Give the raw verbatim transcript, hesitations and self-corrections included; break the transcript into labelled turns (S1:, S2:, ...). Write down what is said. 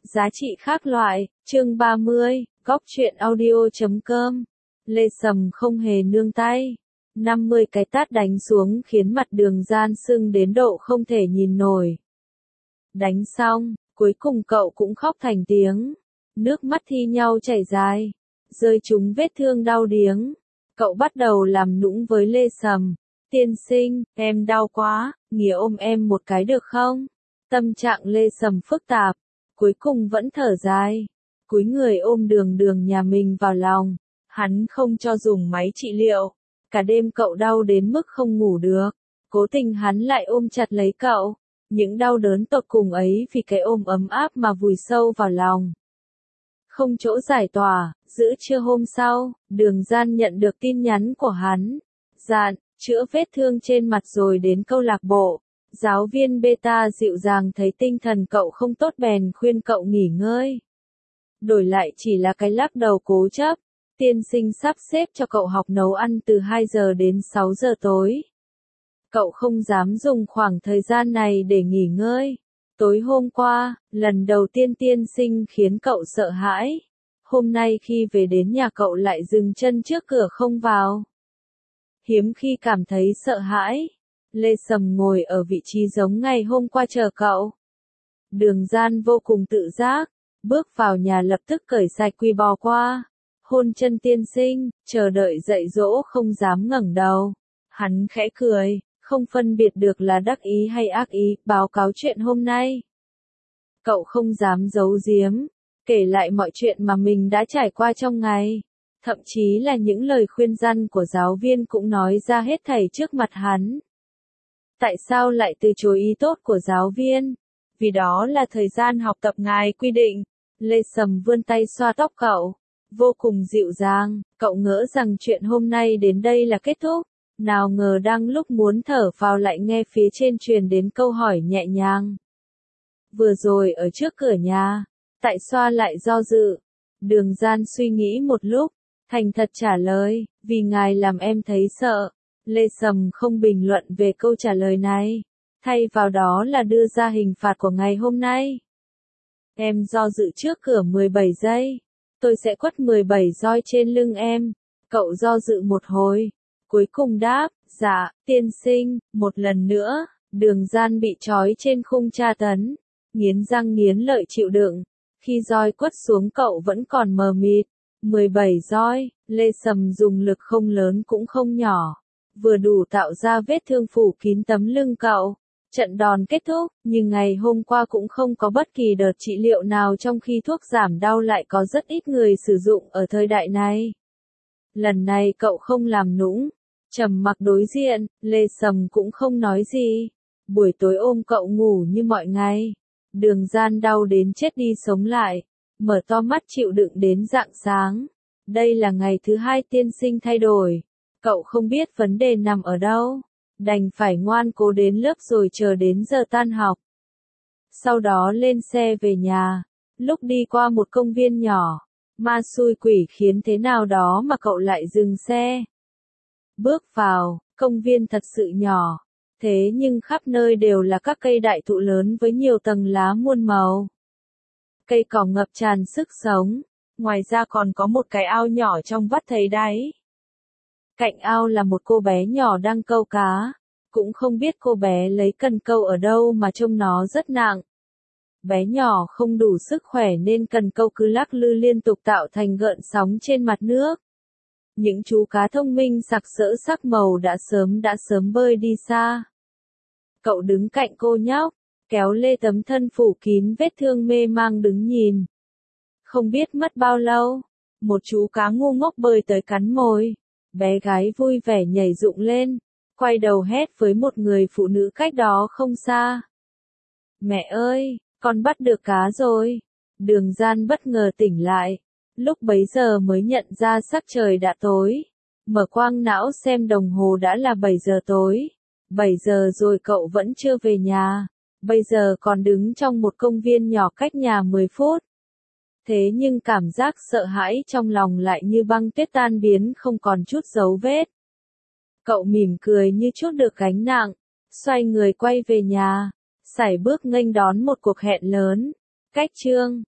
S1: Giá trị khác loại, chương ba mươi, góc truyện audio chấm com. Lê Sầm không hề nương tay. năm mươi cái tát đánh xuống khiến mặt Đường Gian sưng đến độ không thể nhìn nổi. Đánh xong, cuối cùng cậu cũng khóc thành tiếng. Nước mắt thi nhau chảy dài. Rơi trúng vết thương đau điếng. Cậu bắt đầu làm nũng với Lê Sầm. Tiên sinh, em đau quá, nghĩa ôm em một cái được không? Tâm trạng Lê Sầm phức tạp. Cuối cùng vẫn thở dài. Cúi người ôm Đường Đường nhà mình vào lòng. Hắn không cho dùng máy trị liệu. Cả đêm cậu đau đến mức không ngủ được. Cố tình hắn lại ôm chặt lấy cậu. Những đau đớn tột cùng ấy vì cái ôm ấm áp mà vùi sâu vào lòng. Không chỗ giải tỏa, giữa trưa hôm sau, Đường Gian nhận được tin nhắn của hắn. Dạn, chữa vết thương trên mặt rồi đến câu lạc bộ. Giáo viên Beta dịu dàng thấy tinh thần cậu không tốt bèn khuyên cậu nghỉ ngơi. Đổi lại chỉ là cái lắc đầu cố chấp. Tiên sinh sắp xếp cho cậu học nấu ăn từ hai giờ đến sáu giờ tối. Cậu không dám dùng khoảng thời gian này để nghỉ ngơi. Tối hôm qua, lần đầu tiên tiên sinh khiến cậu sợ hãi. Hôm nay khi về đến nhà cậu lại dừng chân trước cửa không vào. Hiếm khi cảm thấy sợ hãi. Lê Sầm ngồi ở vị trí giống ngày hôm qua chờ cậu. Đường Gian vô cùng tự giác. Bước vào nhà lập tức cởi sạch quy bò qua. Hôn chân tiên sinh, chờ đợi dạy dỗ không dám ngẩng đầu. Hắn khẽ cười, không phân biệt được là đắc ý hay ác ý, báo cáo chuyện hôm nay. Cậu không dám giấu giếm, kể lại mọi chuyện mà mình đã trải qua trong ngày. Thậm chí là những lời khuyên răn của giáo viên cũng nói ra hết thảy trước mặt hắn. Tại sao lại từ chối ý tốt của giáo viên? Vì đó là thời gian học tập ngài quy định. Lê Sầm vươn tay xoa tóc cậu. Vô cùng dịu dàng, cậu ngỡ rằng chuyện hôm nay đến đây là kết thúc. Nào ngờ đang lúc muốn thở phào lại nghe phía trên truyền đến câu hỏi nhẹ nhàng. Vừa rồi ở trước cửa nhà, tại xoa lại do dự. Đường Gian suy nghĩ một lúc, thành thật trả lời, vì ngài làm em thấy sợ. Lê Sầm không bình luận về câu trả lời này, thay vào đó là đưa ra hình phạt của ngày hôm nay. Em do dự trước cửa mười bảy giây. Tôi sẽ quất mười bảy roi trên lưng em. Cậu do dự một hồi. Cuối cùng đáp, dạ, tiên sinh, một lần nữa. Đường Gian bị trói trên khung tra tấn. Nghiến răng nghiến lợi chịu đựng. Khi roi quất xuống cậu vẫn còn mờ mịt. mười bảy roi, Lê Sầm dùng lực không lớn cũng không nhỏ. Vừa đủ tạo ra vết thương phủ kín tấm lưng cậu. Trận đòn kết thúc, nhưng ngày hôm qua cũng không có bất kỳ đợt trị liệu nào trong khi thuốc giảm đau lại có rất ít người sử dụng ở thời đại này. Lần này cậu không làm nũng, trầm mặc đối diện, Lê Sầm cũng không nói gì. Buổi tối ôm cậu ngủ như mọi ngày. Đường Gian đau đến chết đi sống lại, mở to mắt chịu đựng đến rạng sáng. Đây là ngày thứ hai tiên sinh thay đổi. Cậu không biết vấn đề nằm ở đâu. Đành phải ngoan cố đến lớp rồi chờ đến giờ tan học. Sau đó lên xe về nhà. Lúc đi qua một công viên nhỏ, ma xui quỷ khiến thế nào đó mà cậu lại dừng xe. Bước vào, công viên thật sự nhỏ. Thế nhưng khắp nơi đều là các cây đại thụ lớn với nhiều tầng lá muôn màu. Cây cỏ ngập tràn sức sống. Ngoài ra còn có một cái ao nhỏ trong vắt thấy đáy. Cạnh ao là một cô bé nhỏ đang câu cá. Cũng không biết cô bé lấy cần câu ở đâu mà trông nó rất nặng. Bé nhỏ không đủ sức khỏe nên cần câu cứ lắc lư liên tục tạo thành gợn sóng trên mặt nước. Những chú cá thông minh sặc sỡ sắc màu đã sớm đã sớm bơi đi xa. Cậu đứng cạnh cô nhóc, kéo lê tấm thân phủ kín vết thương mê mang đứng nhìn. Không biết mất bao lâu, một chú cá ngu ngốc bơi tới cắn mồi. Bé gái vui vẻ nhảy dựng lên, quay đầu hét với một người phụ nữ cách đó không xa. Mẹ ơi, con bắt được cá rồi. Đường Gian bất ngờ tỉnh lại. Lúc bấy giờ mới nhận ra sắc trời đã tối. Mở quang não xem đồng hồ đã là bảy giờ tối. bảy giờ rồi cậu vẫn chưa về nhà. Bây giờ còn đứng trong một công viên nhỏ cách nhà mười phút. Thế nhưng cảm giác sợ hãi trong lòng lại như băng tuyết tan biến không còn chút dấu vết. Cậu mỉm cười như trút được gánh nặng, xoay người quay về nhà, sải bước nghênh đón một cuộc hẹn lớn. Cách chương